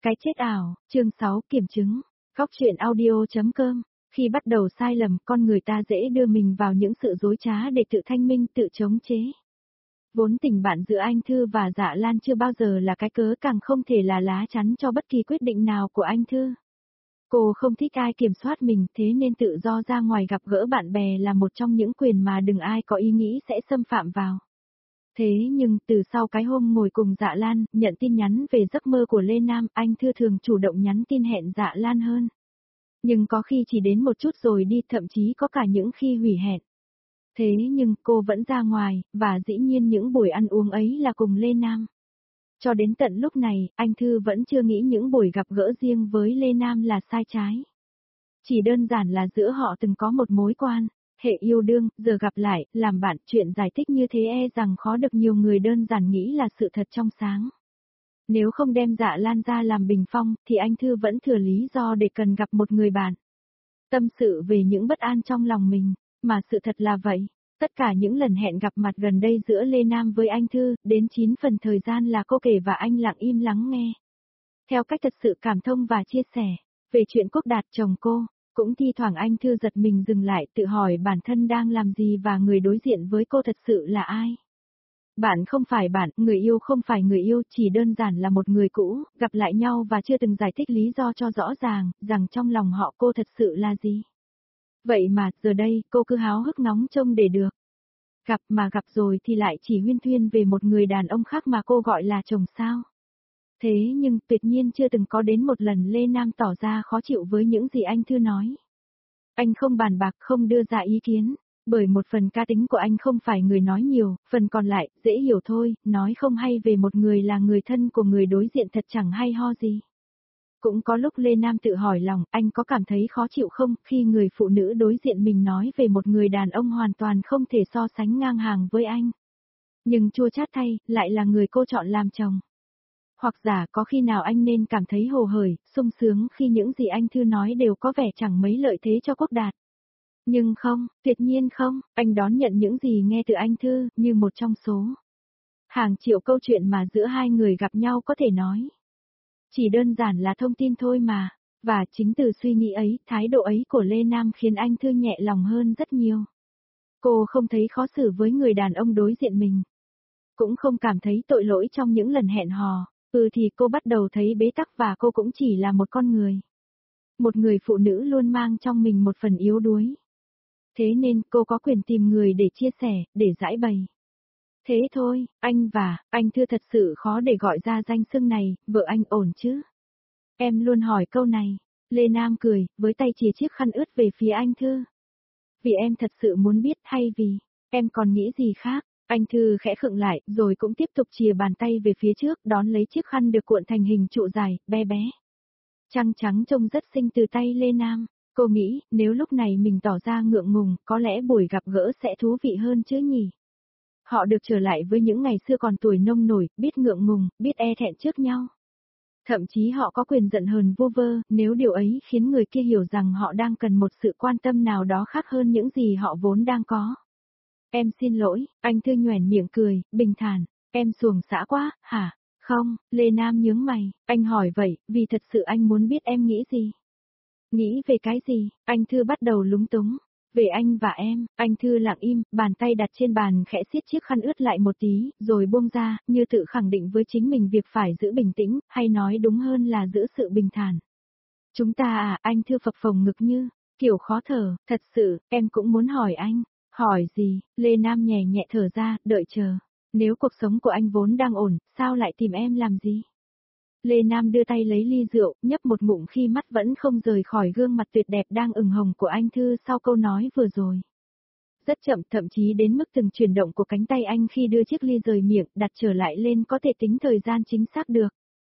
Cái chết ảo, chương 6 kiểm chứng. Góc truyện audio.com. Khi bắt đầu sai lầm, con người ta dễ đưa mình vào những sự dối trá để tự thanh minh, tự chống chế. Vốn tình bạn giữa anh Thư và Dạ Lan chưa bao giờ là cái cớ, càng không thể là lá chắn cho bất kỳ quyết định nào của anh Thư. Cô không thích ai kiểm soát mình, thế nên tự do ra ngoài gặp gỡ bạn bè là một trong những quyền mà đừng ai có ý nghĩ sẽ xâm phạm vào. Thế nhưng từ sau cái hôm ngồi cùng Dạ Lan, nhận tin nhắn về giấc mơ của Lê Nam, anh Thư thường chủ động nhắn tin hẹn Dạ Lan hơn. Nhưng có khi chỉ đến một chút rồi đi, thậm chí có cả những khi hủy hẹn. Thế nhưng cô vẫn ra ngoài, và dĩ nhiên những buổi ăn uống ấy là cùng Lê Nam. Cho đến tận lúc này, anh Thư vẫn chưa nghĩ những buổi gặp gỡ riêng với Lê Nam là sai trái. Chỉ đơn giản là giữa họ từng có một mối quan hệ yêu đương, giờ gặp lại, làm bạn, chuyện giải thích như thế rằng khó được nhiều người đơn giản nghĩ là sự thật trong sáng. Nếu không đem Dạ Lan ra làm bình phong, thì anh Thư vẫn thừa lý do để cần gặp một người bạn. Tâm sự về những bất an trong lòng mình, mà sự thật là vậy. Tất cả những lần hẹn gặp mặt gần đây giữa Lê Nam với anh Thư, đến 9 phần thời gian là cô kể và anh lặng im lắng nghe. Theo cách thật sự cảm thông và chia sẻ, về chuyện Quốc Đạt chồng cô. Cũng thi thoảng anh Thư giật mình dừng lại tự hỏi bản thân đang làm gì và người đối diện với cô thật sự là ai. Bạn không phải bạn, người yêu không phải người yêu, chỉ đơn giản là một người cũ, gặp lại nhau và chưa từng giải thích lý do cho rõ ràng, rằng trong lòng họ cô thật sự là gì. Vậy mà, giờ đây, cô cứ háo hức ngóng trông để được. Gặp rồi thì lại chỉ huyên thuyên về một người đàn ông khác mà cô gọi là chồng sao. Thế nhưng tuyệt nhiên chưa từng có đến một lần Lê Nam tỏ ra khó chịu với những gì anh Thư nói. Anh không bàn bạc, không đưa ra ý kiến, bởi một phần cá tính của anh không phải người nói nhiều, phần còn lại, dễ hiểu thôi, nói không hay về một người là người thân của người đối diện thật chẳng hay ho gì. Cũng có lúc Lê Nam tự hỏi lòng, anh có cảm thấy khó chịu không, khi người phụ nữ đối diện mình nói về một người đàn ông hoàn toàn không thể so sánh ngang hàng với anh. Nhưng chua chát thay, lại là người cô chọn làm chồng. Hoặc giả có khi nào anh nên cảm thấy hồ hởi, sung sướng khi những gì anh Thư nói đều có vẻ chẳng mấy lợi thế cho Quốc Đạt. Nhưng không, tuyệt nhiên không, anh đón nhận những gì nghe từ anh Thư, như một trong số hàng triệu câu chuyện mà giữa hai người gặp nhau có thể nói. Chỉ đơn giản là thông tin thôi mà, và chính từ suy nghĩ ấy, thái độ ấy của Lê Nam khiến anh Thư nhẹ lòng hơn rất nhiều. Cô không thấy khó xử với người đàn ông đối diện mình. Cũng không cảm thấy tội lỗi trong những lần hẹn hò. Thì cô bắt đầu thấy bế tắc và cô cũng chỉ là một con người. Một người phụ nữ luôn mang trong mình một phần yếu đuối. Thế nên cô có quyền tìm người để chia sẻ, để giải bày. Thế thôi, anh Thư thật sự khó để gọi ra danh xưng này, vợ anh ổn chứ? Em luôn hỏi câu này. Lê Nam cười, với tay chìa chiếc khăn ướt về phía anh Thư. Vì em thật sự muốn biết hay vì, em còn nghĩ gì khác? Anh Thư khẽ khựng lại, rồi cũng tiếp tục chìa bàn tay về phía trước, đón lấy chiếc khăn được cuộn thành hình trụ dài, bé bé. Trăng trắng trông rất xinh từ tay Lê Nam. Cô nghĩ, nếu lúc này mình tỏ ra ngượng ngùng, có lẽ buổi gặp gỡ sẽ thú vị hơn chứ nhỉ? Họ được trở lại với những ngày xưa còn tuổi nông nổi, biết ngượng ngùng, biết e thẹn trước nhau. Thậm chí họ có quyền giận hờn vô vơ, nếu điều ấy khiến người kia hiểu rằng họ đang cần một sự quan tâm nào đó khác hơn những gì họ vốn đang có. Em xin lỗi, anh Thư nhoẻn miệng cười, bình thản, em xuồng xã quá, hả? Không, Lê Nam nhướng mày, anh hỏi vậy, vì thật sự anh muốn biết em nghĩ gì? Nghĩ về cái gì? Anh Thư bắt đầu lúng túng. Về anh và em, anh Thư lặng im, bàn tay đặt trên bàn khẽ siết chiếc khăn ướt lại một tí, rồi buông ra, như tự khẳng định với chính mình việc phải giữ bình tĩnh, hay nói đúng hơn là giữ sự bình thản. Chúng ta anh Thư phập phồng ngực như, kiểu khó thở, thật sự, em cũng muốn hỏi anh. Hỏi gì? Lê Nam nhẹ nhẹ thở ra, đợi chờ. Nếu cuộc sống của anh vốn đang ổn, sao lại tìm em làm gì? Lê Nam đưa tay lấy ly rượu, nhấp một ngụm khi mắt vẫn không rời khỏi gương mặt tuyệt đẹp đang ửng hồng của anh Thư sau câu nói vừa rồi. Rất chậm, thậm chí đến mức từng chuyển động của cánh tay anh khi đưa chiếc ly rời miệng, đặt trở lại lên có thể tính thời gian chính xác được.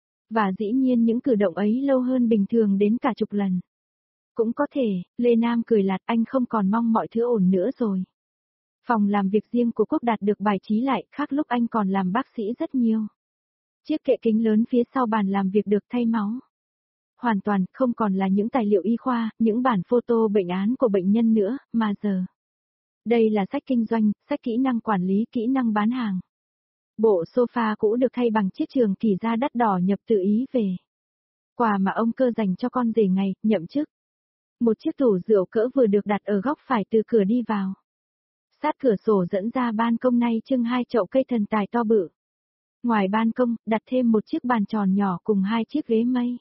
Và dĩ nhiên những cử động ấy lâu hơn bình thường đến cả chục lần. Cũng có thể, Lê Nam cười lạt, anh không còn mong mọi thứ ổn nữa rồi. Phòng làm việc riêng của Quốc Đạt được bài trí lại, khác lúc anh còn làm bác sĩ rất nhiều. Chiếc kệ kính lớn phía sau bàn làm việc được thay máu. Hoàn toàn không còn là những tài liệu y khoa, những bản photo bệnh án của bệnh nhân nữa, mà giờ. Đây là sách kinh doanh, sách kỹ năng quản lý, kỹ năng bán hàng. Bộ sofa cũ được thay bằng chiếc trường kỳ da đắt đỏ nhập từ Ý về. Quà mà ông Cơ dành cho con rể ngày nhậm chức. Một chiếc tủ rượu cỡ vừa được đặt ở góc phải từ cửa đi vào. Sát cửa sổ dẫn ra ban công này trưng 2 chậu cây thần tài to bự. Ngoài ban công, đặt thêm một chiếc bàn tròn nhỏ cùng 2 chiếc ghế mây.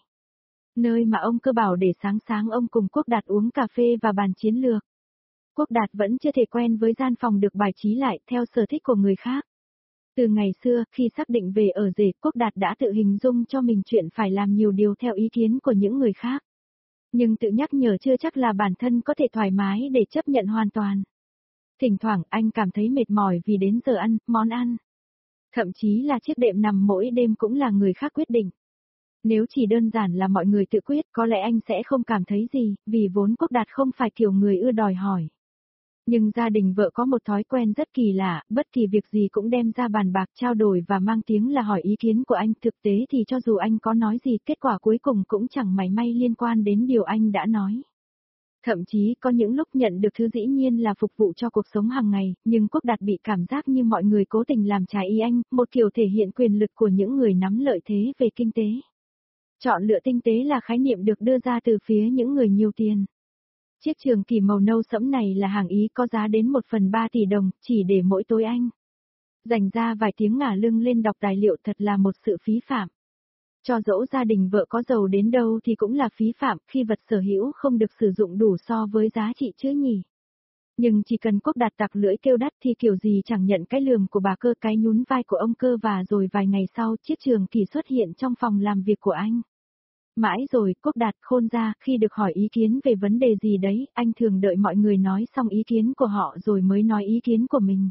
Nơi mà ông Cơ bảo để sáng sáng ông cùng Quốc Đạt uống cà phê và bàn chiến lược. Quốc Đạt vẫn chưa thể quen với gian phòng được bài trí lại theo sở thích của người khác. Từ ngày xưa, khi xác định về ở rể, Quốc Đạt đã tự hình dung cho mình chuyện phải làm nhiều điều theo ý kiến của những người khác. Nhưng tự nhắc nhở chưa chắc là bản thân có thể thoải mái để chấp nhận hoàn toàn. Thỉnh thoảng anh cảm thấy mệt mỏi vì đến giờ ăn, món ăn. Thậm chí là chiếc đệm nằm mỗi đêm cũng là người khác quyết định. Nếu chỉ đơn giản là mọi người tự quyết có lẽ anh sẽ không cảm thấy gì, vì vốn Quốc Đạt không phải kiểu người ưa đòi hỏi. Nhưng gia đình vợ có một thói quen rất kỳ lạ, bất kỳ việc gì cũng đem ra bàn bạc trao đổi và mang tiếng là hỏi ý kiến của anh. Thực tế thì cho dù anh có nói gì, kết quả cuối cùng cũng chẳng mảy may liên quan đến điều anh đã nói. Thậm chí có những lúc nhận được thứ dĩ nhiên là phục vụ cho cuộc sống hàng ngày, nhưng Quốc Đạt bị cảm giác như mọi người cố tình làm trái ý anh, một kiểu thể hiện quyền lực của những người nắm lợi thế về kinh tế. Chọn lựa tinh tế là khái niệm được đưa ra từ phía những người nhiều tiền. Chiếc trường kỳ màu nâu sẫm này là hàng Ý có giá đến 1/3 tỷ đồng, chỉ để mỗi tối anh dành ra vài tiếng ngả lưng lên đọc tài liệu thật là một sự phí phạm. Cho dẫu gia đình vợ có giàu đến đâu thì cũng là phí phạm khi vật sở hữu không được sử dụng đủ so với giá trị chứ nhỉ. Nhưng chỉ cần Quốc Đạt tặc lưỡi kêu đắt thì kiểu gì chẳng nhận cái lườm của bà Cơ, cái nhún vai của ông Cơ, và rồi vài ngày sau chiếc trường kỳ xuất hiện trong phòng làm việc của anh. Mãi rồi Quốc Đạt khôn ra, khi được hỏi ý kiến về vấn đề gì đấy, anh thường đợi mọi người nói xong ý kiến của họ rồi mới nói ý kiến của mình.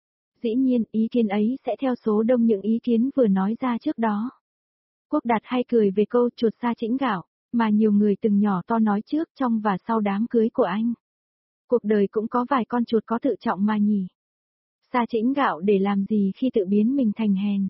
Dĩ nhiên, ý kiến ấy sẽ theo số đông những ý kiến vừa nói ra trước đó. Quốc Đạt hay cười về câu chuột sa chĩnh gạo, mà nhiều người từng nhỏ to nói trước, trong và sau đám cưới của anh. Cuộc đời cũng có vài con chuột có tự trọng mà nhỉ. Sa chĩnh gạo để làm gì khi tự biến mình thành hèn.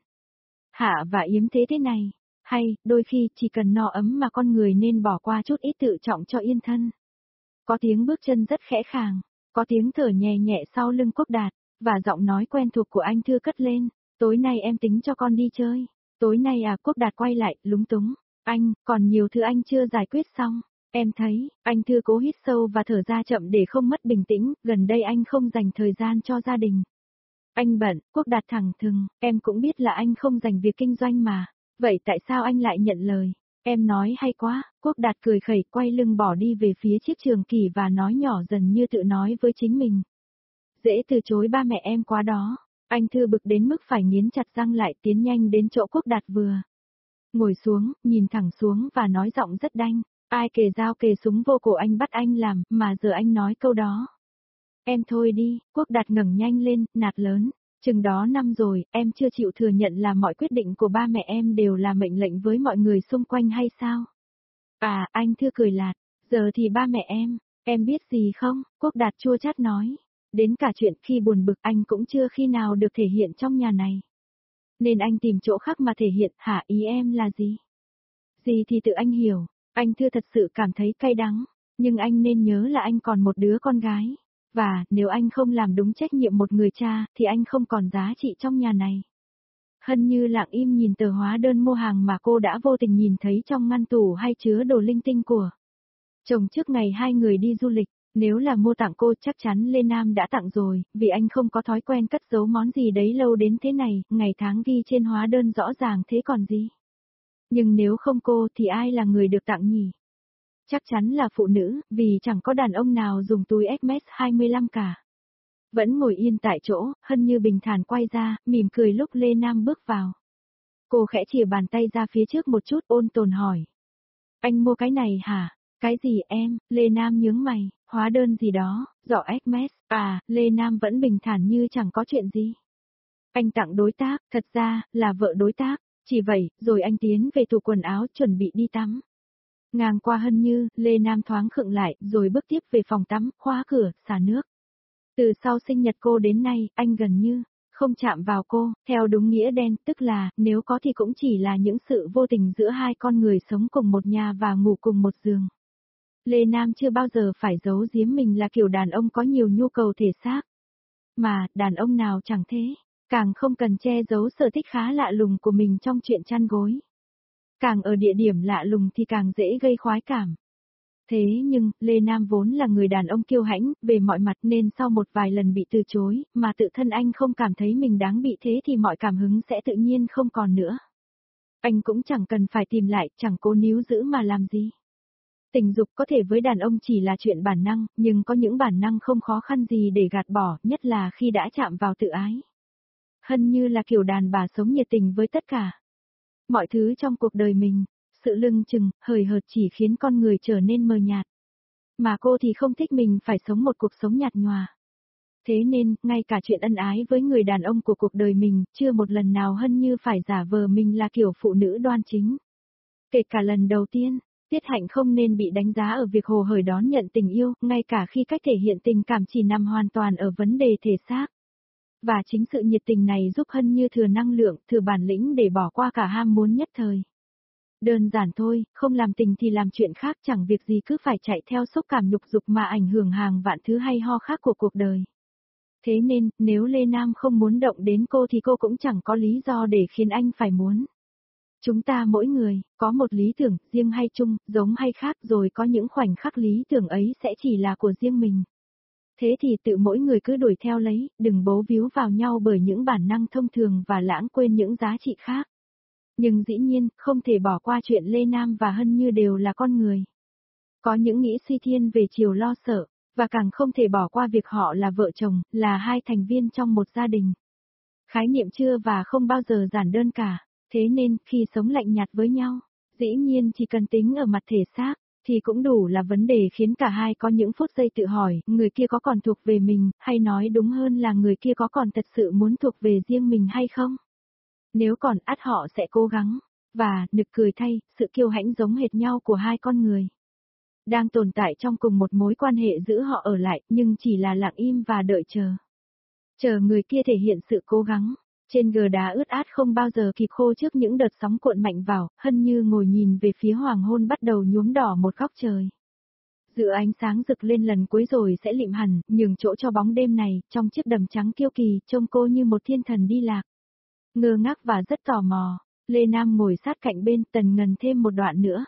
Hạ và yếm thế thế này. Hay, đôi khi chỉ cần no ấm mà con người nên bỏ qua chút ít tự trọng cho yên thân. Có tiếng bước chân rất khẽ khàng, có tiếng thở nhẹ nhẹ sau lưng Quốc Đạt, và giọng nói quen thuộc của anh Thư cất lên, tối nay em tính cho con đi chơi. Tối nay à? Quốc Đạt quay lại, lúng túng. Anh, còn nhiều thứ anh chưa giải quyết xong. Em thấy, anh Thư cố hít sâu và thở ra chậm để không mất bình tĩnh, gần đây anh không dành thời gian cho gia đình. Anh bận, Quốc Đạt thẳng thừng, em cũng biết là anh không dành việc kinh doanh mà. Vậy tại sao anh lại nhận lời? Em nói hay quá, Quốc Đạt cười khẩy, quay lưng bỏ đi về phía chiếc trường kỳ và nói nhỏ dần như tự nói với chính mình. Dễ từ chối ba mẹ em quá đó. Anh Thư bực đến mức phải nghiến chặt răng lại, tiến nhanh đến chỗ Quốc Đạt vừa ngồi xuống, nhìn thẳng xuống và nói giọng rất đanh. Ai kề dao kề súng vô cổ anh bắt anh làm, mà giờ anh nói câu đó. Em thôi đi, Quốc Đạt ngẩng nhanh lên, nạt lớn. Chừng đó năm rồi, em chưa chịu thừa nhận là mọi quyết định của ba mẹ em đều là mệnh lệnh với mọi người xung quanh hay sao? À, anh Thư cười lạt, giờ thì ba mẹ em biết gì không? Quốc Đạt chua chát nói. Đến cả chuyện khi buồn bực anh cũng chưa khi nào được thể hiện trong nhà này. Nên anh tìm chỗ khác mà thể hiện, hả? Ý em là gì? Gì thì tự anh hiểu, anh Thư thật sự cảm thấy cay đắng, nhưng anh nên nhớ là anh còn một đứa con gái. Và, nếu anh không làm đúng trách nhiệm một người cha, thì anh không còn giá trị trong nhà này. Hân Như lặng im nhìn tờ hóa đơn mua hàng mà cô đã vô tình nhìn thấy trong ngăn tủ hay chứa đồ linh tinh của chồng trước ngày hai người đi du lịch. Nếu là mua tặng cô chắc chắn Lê Nam đã tặng rồi, vì anh không có thói quen cất giấu món gì đấy lâu đến thế này, ngày tháng ghi trên hóa đơn rõ ràng thế còn gì. Nhưng nếu không cô thì ai là người được tặng nhỉ? Chắc chắn là phụ nữ, vì chẳng có đàn ông nào dùng túi Hermes 25 cả. Vẫn ngồi yên tại chỗ, Hân Như bình thản quay ra, mỉm cười lúc Lê Nam bước vào. Cô khẽ chìa bàn tay ra phía trước một chút, ôn tồn hỏi. Anh mua cái này hả? Cái gì em? Lê Nam nhướng mày, hóa đơn gì đó, giỏ Hermes. À, Lê Nam vẫn bình thản như chẳng có chuyện gì. Anh tặng đối tác, thật ra, là vợ đối tác. Chỉ vậy, rồi anh tiến về tủ quần áo chuẩn bị đi tắm. Ngang qua Hân Như, Lê Nam thoáng khựng lại, rồi bước tiếp về phòng tắm, khóa cửa, xả nước. Từ sau sinh nhật cô đến nay, anh gần như không chạm vào cô, theo đúng nghĩa đen, tức là, nếu có thì cũng chỉ là những sự vô tình giữa hai con người sống cùng một nhà và ngủ cùng một giường. Lê Nam chưa bao giờ phải giấu giếm mình là kiểu đàn ông có nhiều nhu cầu thể xác. Mà, đàn ông nào chẳng thế, càng không cần che giấu sở thích khá lạ lùng của mình trong chuyện chăn gối. Càng ở địa điểm lạ lùng thì càng dễ gây khoái cảm. Thế nhưng, Lê Nam vốn là người đàn ông kiêu hãnh, về mọi mặt nên sau một vài lần bị từ chối, mà tự thân anh không cảm thấy mình đáng bị thế thì mọi cảm hứng sẽ tự nhiên không còn nữa. Anh cũng chẳng cần phải tìm lại, chẳng cố níu giữ mà làm gì. Tình dục có thể với đàn ông chỉ là chuyện bản năng, nhưng có những bản năng không khó khăn gì để gạt bỏ, nhất là khi đã chạm vào tự ái. Hân Như là kiểu đàn bà sống nhiệt tình với tất cả. Mọi thứ trong cuộc đời mình, sự lưng chừng, hời hợt chỉ khiến con người trở nên mờ nhạt. Mà cô thì không thích mình phải sống một cuộc sống nhạt nhòa. Thế nên, ngay cả chuyện ân ái với người đàn ông của cuộc đời mình, chưa một lần nào Hân Như phải giả vờ mình là kiểu phụ nữ đoan chính. Kể cả lần đầu tiên, Tiết Hạnh không nên bị đánh giá ở việc hồ hởi đón nhận tình yêu, ngay cả khi cách thể hiện tình cảm chỉ nằm hoàn toàn ở vấn đề thể xác. Và chính sự nhiệt tình này giúp Hân Như thừa năng lượng, thừa bản lĩnh để bỏ qua cả ham muốn nhất thời. Đơn giản thôi, không làm tình thì làm chuyện khác, chẳng việc gì cứ phải chạy theo xúc cảm nhục dục mà ảnh hưởng hàng vạn thứ hay ho khác của cuộc đời. Thế nên, nếu Lê Nam không muốn động đến cô thì cô cũng chẳng có lý do để khiến anh phải muốn. Chúng ta mỗi người, có một lý tưởng, riêng hay chung, giống hay khác, rồi có những khoảnh khắc lý tưởng ấy sẽ chỉ là của riêng mình. Thế thì tự mỗi người cứ đuổi theo lấy, đừng bấu víu vào nhau bởi những bản năng thông thường và lãng quên những giá trị khác. Nhưng dĩ nhiên, không thể bỏ qua chuyện Lê Nam và Hân Như đều là con người. Có những nghĩ suy thiên về chiều lo sợ, và càng không thể bỏ qua việc họ là vợ chồng, là hai thành viên trong một gia đình. Khái niệm chưa và không bao giờ giản đơn cả, thế nên khi sống lạnh nhạt với nhau, dĩ nhiên chỉ cần tính ở mặt thể xác, thì cũng đủ là vấn đề khiến cả hai có những phút giây tự hỏi, người kia có còn thuộc về mình, hay nói đúng hơn là người kia có còn thật sự muốn thuộc về riêng mình hay không? Nếu còn, ắt họ sẽ cố gắng. Và, nực cười thay, sự kiêu hãnh giống hệt nhau của hai con người đang tồn tại trong cùng một mối quan hệ giữ họ ở lại, nhưng chỉ là lặng im và đợi chờ. Chờ người kia thể hiện sự cố gắng. Trên gờ đá ướt át không bao giờ kịp khô trước những đợt sóng cuộn mạnh vào, Hân Như ngồi nhìn về phía hoàng hôn bắt đầu nhuốm đỏ một góc trời. Dự ánh sáng rực lên lần cuối rồi sẽ lịm hẳn, nhường chỗ cho bóng đêm này, trong chiếc đầm trắng kiêu kỳ, trông cô như một thiên thần đi lạc. Ngơ ngác và rất tò mò, Lê Nam ngồi sát cạnh bên Tần Ngần thêm một đoạn nữa.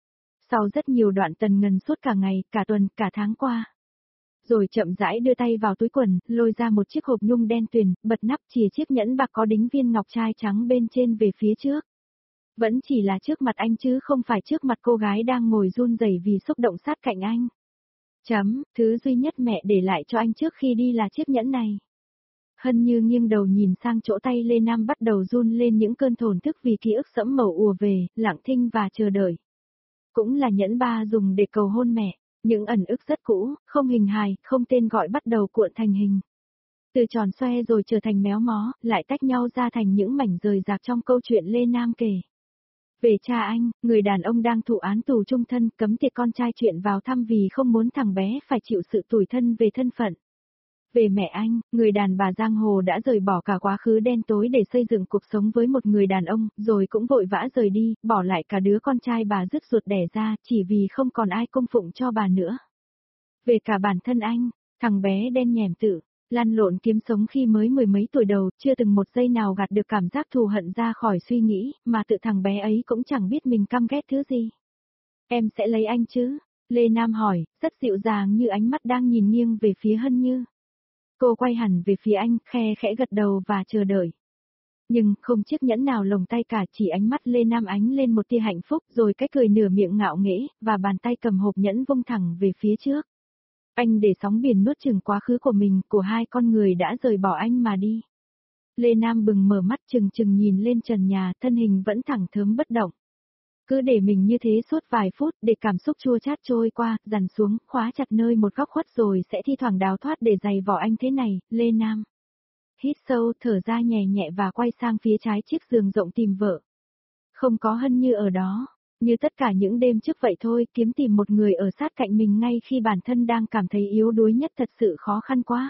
Sau rất nhiều đoạn Tần Ngần suốt cả ngày, cả tuần, cả tháng qua. Rồi chậm rãi đưa tay vào túi quần, lôi ra một chiếc hộp nhung đen tuyền, bật nắp chìa chiếc nhẫn bạc có đính viên ngọc trai trắng bên trên về phía trước. Vẫn chỉ là trước mặt anh chứ không phải trước mặt cô gái đang ngồi run rẩy vì xúc động sát cạnh anh. Thứ duy nhất mẹ để lại cho anh trước khi đi là chiếc nhẫn này. Hân Như nghiêng đầu nhìn sang chỗ tay Lê Nam bắt đầu run lên những cơn thổn thức vì ký ức sẫm màu ùa về, lặng thinh và chờ đợi. Cũng là nhẫn ba dùng để cầu hôn mẹ, những ẩn ức rất cũ, không hình hài, không tên gọi bắt đầu cuộn thành hình. Từ tròn xoe rồi trở thành méo mó, lại tách nhau ra thành những mảnh rời rạc trong câu chuyện Lê Nam kể. Về cha anh, người đàn ông đang thụ án tù chung thân cấm tiệc con trai chuyện vào thăm vì không muốn thằng bé phải chịu sự tủi thân về thân phận. Về mẹ anh, người đàn bà giang hồ đã rời bỏ cả quá khứ đen tối để xây dựng cuộc sống với một người đàn ông, rồi cũng vội vã rời đi, bỏ lại cả đứa con trai bà dứt ruột đẻ ra, chỉ vì không còn ai cung phụng cho bà nữa. Về cả bản thân anh, thằng bé đen nhẻm tự, lăn lộn kiếm sống khi mới mười mấy tuổi đầu, chưa từng một giây nào gạt được cảm giác thù hận ra khỏi suy nghĩ, mà tự thằng bé ấy cũng chẳng biết mình căm ghét thứ gì. Em sẽ lấy anh chứ? Lê Nam hỏi, rất dịu dàng như ánh mắt đang nhìn nghiêng về phía Hân Như. Cô quay hẳn về phía anh, khe khẽ gật đầu và chờ đợi. Nhưng, không chiếc nhẫn nào lồng tay cả, chỉ ánh mắt Lê Nam ánh lên một tia hạnh phúc, rồi cái cười nửa miệng ngạo nghễ, và bàn tay cầm hộp nhẫn vung thẳng về phía trước. Anh để sóng biển nuốt chửng quá khứ của mình, của hai con người đã rời bỏ anh mà đi. Lê Nam bừng mở mắt chừng chừng nhìn lên trần nhà, thân hình vẫn thẳng thớm bất động. Cứ để mình như thế suốt vài phút để cảm xúc chua chát trôi qua, dằn xuống, khóa chặt nơi một góc khuất rồi sẽ thi thoảng đào thoát để giày vò anh thế này, Lê Nam. Hít sâu, thở ra nhẹ nhẹ và quay sang phía trái chiếc giường rộng tìm vợ. Không có Hân Như ở đó, như tất cả những đêm trước vậy thôi, kiếm tìm một người ở sát cạnh mình ngay khi bản thân đang cảm thấy yếu đuối nhất thật sự khó khăn quá.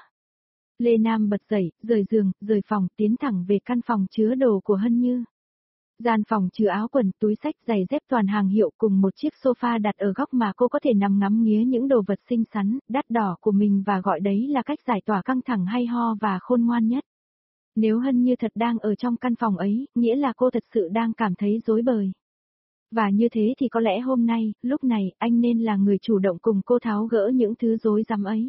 Lê Nam bật dậy, rời giường, rời phòng, tiến thẳng về căn phòng chứa đồ của Hân Như. Gian phòng chứa áo quần, túi xách, giày dép toàn hàng hiệu cùng một chiếc sofa đặt ở góc mà cô có thể nằm ngắm nghía những đồ vật xinh xắn, đắt đỏ của mình và gọi đấy là cách giải tỏa căng thẳng hay ho và khôn ngoan nhất. Nếu Hân Như thật đang ở trong căn phòng ấy, nghĩa là cô thật sự đang cảm thấy rối bời. Và như thế thì có lẽ hôm nay, lúc này, anh nên là người chủ động cùng cô tháo gỡ những thứ rối rắm ấy.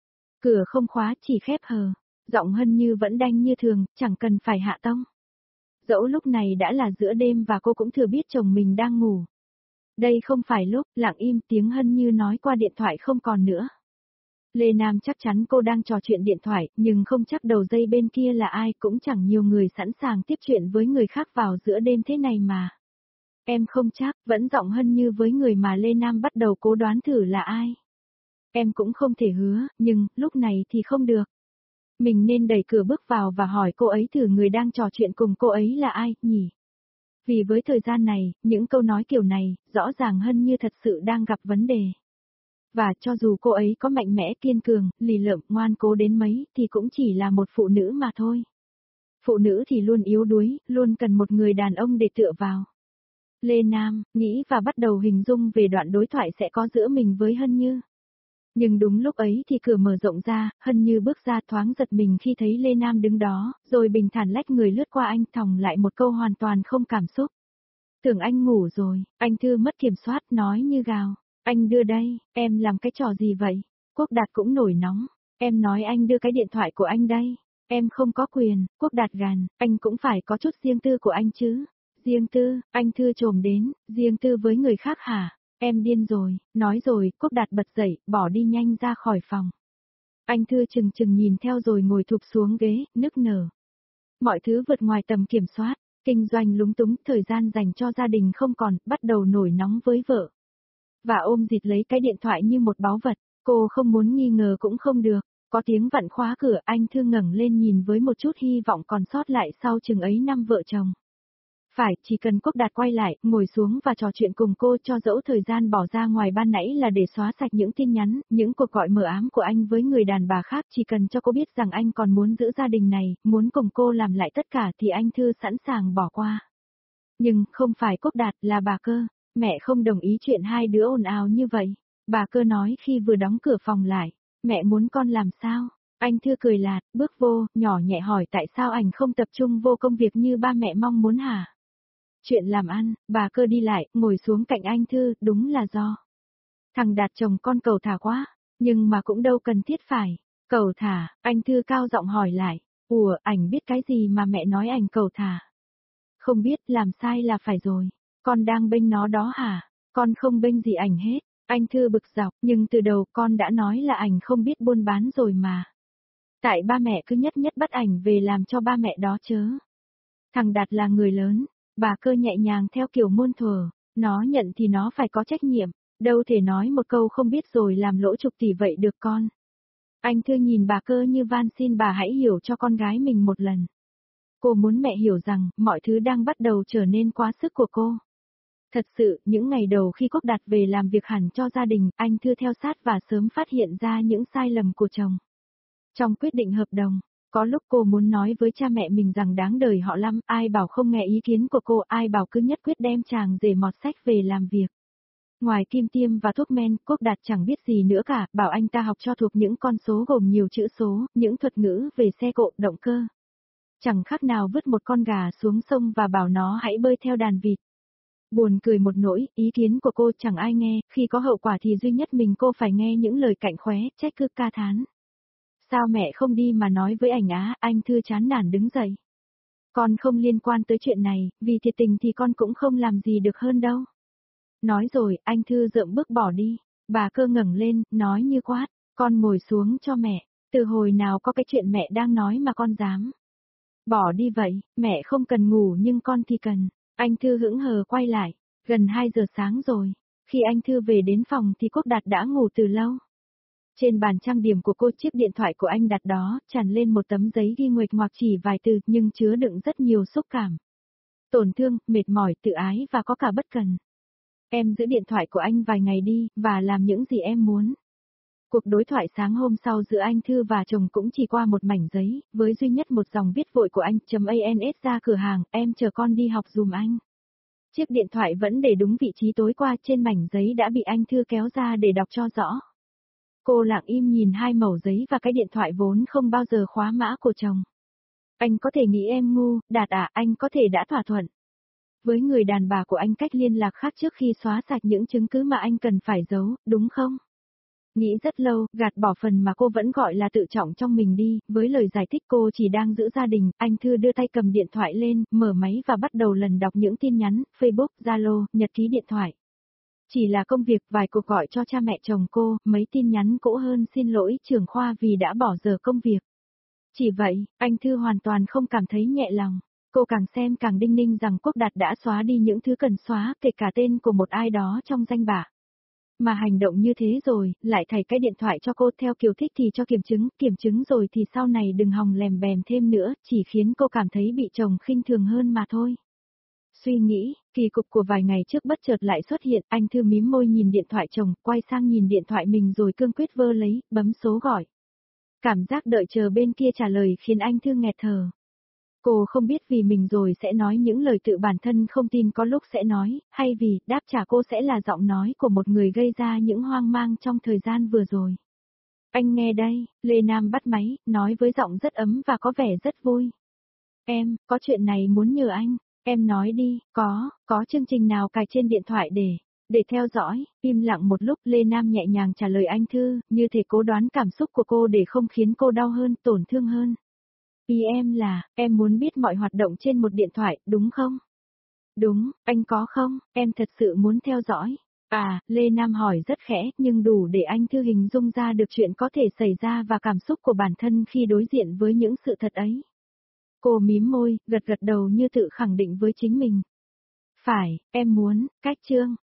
Cửa không khóa chỉ khép hờ, giọng Hân Như vẫn đanh như thường, chẳng cần phải hạ tông. Dẫu lúc này đã là giữa đêm và cô cũng thừa biết chồng mình đang ngủ. Đây không phải lúc, lặng im tiếng Hân Như nói qua điện thoại không còn nữa. Lê Nam chắc chắn cô đang trò chuyện điện thoại, nhưng không chắc đầu dây bên kia là ai, cũng chẳng nhiều người sẵn sàng tiếp chuyện với người khác vào giữa đêm thế này mà. Em không chắc, vẫn giọng Hân Như với người mà Lê Nam bắt đầu cố đoán thử là ai. Em cũng không thể hứa, nhưng, lúc này thì không được. Mình nên đẩy cửa bước vào và hỏi cô ấy thử người đang trò chuyện cùng cô ấy là ai, nhỉ? Vì với thời gian này, những câu nói kiểu này, rõ ràng Hân Như thật sự đang gặp vấn đề. Và cho dù cô ấy có mạnh mẽ kiên cường, lì lợm, ngoan cố đến mấy, thì cũng chỉ là một phụ nữ mà thôi. Phụ nữ thì luôn yếu đuối, luôn cần một người đàn ông để tựa vào. Lê Nam, nghĩ và bắt đầu hình dung về đoạn đối thoại sẽ có giữa mình với Hân Như. Nhưng đúng lúc ấy thì cửa mở rộng ra, Hân Như bước ra thoáng giật mình khi thấy Lê Nam đứng đó, rồi bình thản lách người lướt qua anh thòng lại một câu hoàn toàn không cảm xúc. Tưởng anh ngủ rồi, anh Thư mất kiểm soát nói như gào. Anh đưa đây, em làm cái trò gì vậy? Quốc Đạt cũng nổi nóng. Em nói anh đưa cái điện thoại của anh đây. Em không có quyền, Quốc Đạt gàn, anh cũng phải có chút riêng tư của anh chứ. Riêng tư, anh Thư trồm đến, riêng tư với người khác hả? Em điên rồi, nói rồi, Quốc Đạt bật dậy, bỏ đi nhanh ra khỏi phòng. Anh Thư chừng chừng nhìn theo rồi ngồi thụp xuống ghế, nức nở. Mọi thứ vượt ngoài tầm kiểm soát, kinh doanh lúng túng, thời gian dành cho gia đình không còn, bắt đầu nổi nóng với vợ. Và ôm dịt lấy cái điện thoại như một báu vật, cô không muốn nghi ngờ cũng không được. Có tiếng vặn khóa cửa, anh Thư ngẩng lên nhìn với một chút hy vọng còn sót lại sau chừng ấy năm vợ chồng. Phải, chỉ cần Quốc Đạt quay lại, ngồi xuống và trò chuyện cùng cô cho dẫu thời gian bỏ ra ngoài ban nãy là để xóa sạch những tin nhắn, những cuộc gọi mờ ám của anh với người đàn bà khác, chỉ cần cho cô biết rằng anh còn muốn giữ gia đình này, muốn cùng cô làm lại tất cả thì anh Thư sẵn sàng bỏ qua. Nhưng, không phải Quốc Đạt, là bà Cơ. Mẹ không đồng ý chuyện hai đứa ồn ào như vậy. Bà Cơ nói khi vừa đóng cửa phòng lại. Mẹ muốn con làm sao? Anh Thư cười lạt, bước vô, nhỏ nhẹ hỏi tại sao anh không tập trung vô công việc như ba mẹ mong muốn hả? Chuyện làm ăn, bà Cơ đi lại, ngồi xuống cạnh anh Thư, đúng là do. Thằng Đạt chồng con cầu thả quá, nhưng mà cũng đâu cần thiết phải. Cầu thả, anh Thư cao giọng hỏi lại. Ủa, ảnh biết cái gì mà mẹ nói ảnh cầu thả? Không biết, làm sai là phải rồi. Con đang bênh nó đó hả? Con không bênh gì ảnh hết. Anh Thư bực dọc, nhưng từ đầu con đã nói là ảnh không biết buôn bán rồi mà. Tại ba mẹ cứ nhất nhất bắt ảnh về làm cho ba mẹ đó chớ. Thằng Đạt là người lớn, bà Cơ nhẹ nhàng theo kiểu môn thuở, nó nhận thì nó phải có trách nhiệm, đâu thể nói một câu không biết rồi làm lỗ chục tỷ vậy được con. Anh Thư nhìn bà Cơ như van xin bà hãy hiểu cho con gái mình một lần. Cô muốn mẹ hiểu rằng, mọi thứ đang bắt đầu trở nên quá sức của cô. Thật sự, những ngày đầu khi Quốc Đạt về làm việc hẳn cho gia đình, anh Thư theo sát và sớm phát hiện ra những sai lầm của chồng. Trong quyết định hợp đồng, có lúc cô muốn nói với cha mẹ mình rằng đáng đời họ lắm, ai bảo không nghe ý kiến của cô, ai bảo cứ nhất quyết đem chàng rể mọt sách về làm việc. Ngoài kim tiêm và thuốc men, Quốc Đạt chẳng biết gì nữa cả, bảo anh ta học cho thuộc những con số gồm nhiều chữ số, những thuật ngữ về xe cộ, động cơ. Chẳng khác nào vứt một con gà xuống sông và bảo nó hãy bơi theo đàn vịt. Buồn cười một nỗi, ý kiến của cô chẳng ai nghe, khi có hậu quả thì duy nhất mình cô phải nghe những lời cạnh khóe, trách cứ ca thán. Sao mẹ không đi mà nói với ảnh á, anh Thư chán nản đứng dậy. Con không liên quan tới chuyện này, vì thiệt tình thì con cũng không làm gì được hơn đâu. Nói rồi, anh Thư rợm bước bỏ đi, bà Cơ ngẩng lên, nói như quát, con ngồi xuống cho mẹ, từ hồi nào có cái chuyện mẹ đang nói mà con dám. Bỏ đi vậy, mẹ không cần ngủ nhưng con thì cần. Anh Thư hững hờ quay lại, gần 2 giờ sáng rồi. Khi anh Thư về đến phòng thì Quốc Đạt đã ngủ từ lâu. Trên bàn trang điểm của cô, chiếc điện thoại của anh đặt đó, tràn lên một tấm giấy ghi nguệch ngoạc chỉ vài từ nhưng chứa đựng rất nhiều xúc cảm. Tổn thương, mệt mỏi, tự ái và có cả bất cần. Em giữ điện thoại của anh vài ngày đi, và làm những gì em muốn. Cuộc đối thoại sáng hôm sau giữa anh Thư và chồng cũng chỉ qua một mảnh giấy, với duy nhất một dòng viết vội của anh.ans ra cửa hàng, em chờ con đi học dùm anh. Chiếc điện thoại vẫn để đúng vị trí tối qua trên mảnh giấy đã bị anh Thư kéo ra để đọc cho rõ. Cô lặng im nhìn hai mẩu giấy và cái điện thoại vốn không bao giờ khóa mã của chồng. Anh có thể nghĩ em ngu, Đạt à, anh có thể đã thỏa thuận. Với người đàn bà của anh cách liên lạc khác trước khi xóa sạch những chứng cứ mà anh cần phải giấu, đúng không? Nghĩ rất lâu, gạt bỏ phần mà cô vẫn gọi là tự trọng trong mình đi, với lời giải thích cô chỉ đang giữ gia đình, anh Thư đưa tay cầm điện thoại lên, mở máy và bắt đầu lần đọc những tin nhắn, Facebook, Zalo, nhật ký điện thoại. Chỉ là công việc, vài cuộc gọi cho cha mẹ chồng cô, mấy tin nhắn cũ hơn xin lỗi trưởng khoa vì đã bỏ giờ công việc. Chỉ vậy, anh Thư hoàn toàn không cảm thấy nhẹ lòng. Cô càng xem càng đinh ninh rằng Quốc Đạt đã xóa đi những thứ cần xóa, kể cả tên của một ai đó trong danh bạ. Mà hành động như thế rồi, lại thảy cái điện thoại cho cô theo kiểu thích thì cho kiểm chứng rồi thì sau này đừng hòng lèm bèm thêm nữa, chỉ khiến cô cảm thấy bị chồng khinh thường hơn mà thôi. Suy nghĩ, kỳ cục của vài ngày trước bất chợt lại xuất hiện, anh Thư mím môi nhìn điện thoại chồng, quay sang nhìn điện thoại mình rồi cương quyết vơ lấy, bấm số gọi. Cảm giác đợi chờ bên kia trả lời khiến anh Thư nghẹt thở. Cô không biết vì mình rồi sẽ nói những lời tự bản thân không tin có lúc sẽ nói, hay vì đáp trả cô sẽ là giọng nói của một người gây ra những hoang mang trong thời gian vừa rồi. Anh nghe đây, Lê Nam bắt máy, nói với giọng rất ấm và có vẻ rất vui. Em, có chuyện này muốn nhờ anh, em nói đi, có chương trình nào cài trên điện thoại để theo dõi, im lặng một lúc Lê Nam nhẹ nhàng trả lời anh Thư, như thể cố đoán cảm xúc của cô để không khiến cô đau hơn, tổn thương hơn. Ý em là, em muốn biết mọi hoạt động trên một điện thoại, đúng không? Đúng, anh có không, em thật sự muốn theo dõi. À, Lê Nam hỏi rất khẽ, nhưng đủ để anh Thư hình dung ra được chuyện có thể xảy ra và cảm xúc của bản thân khi đối diện với những sự thật ấy. Cô mím môi, gật gật đầu như tự khẳng định với chính mình. Phải, em muốn, cách chương.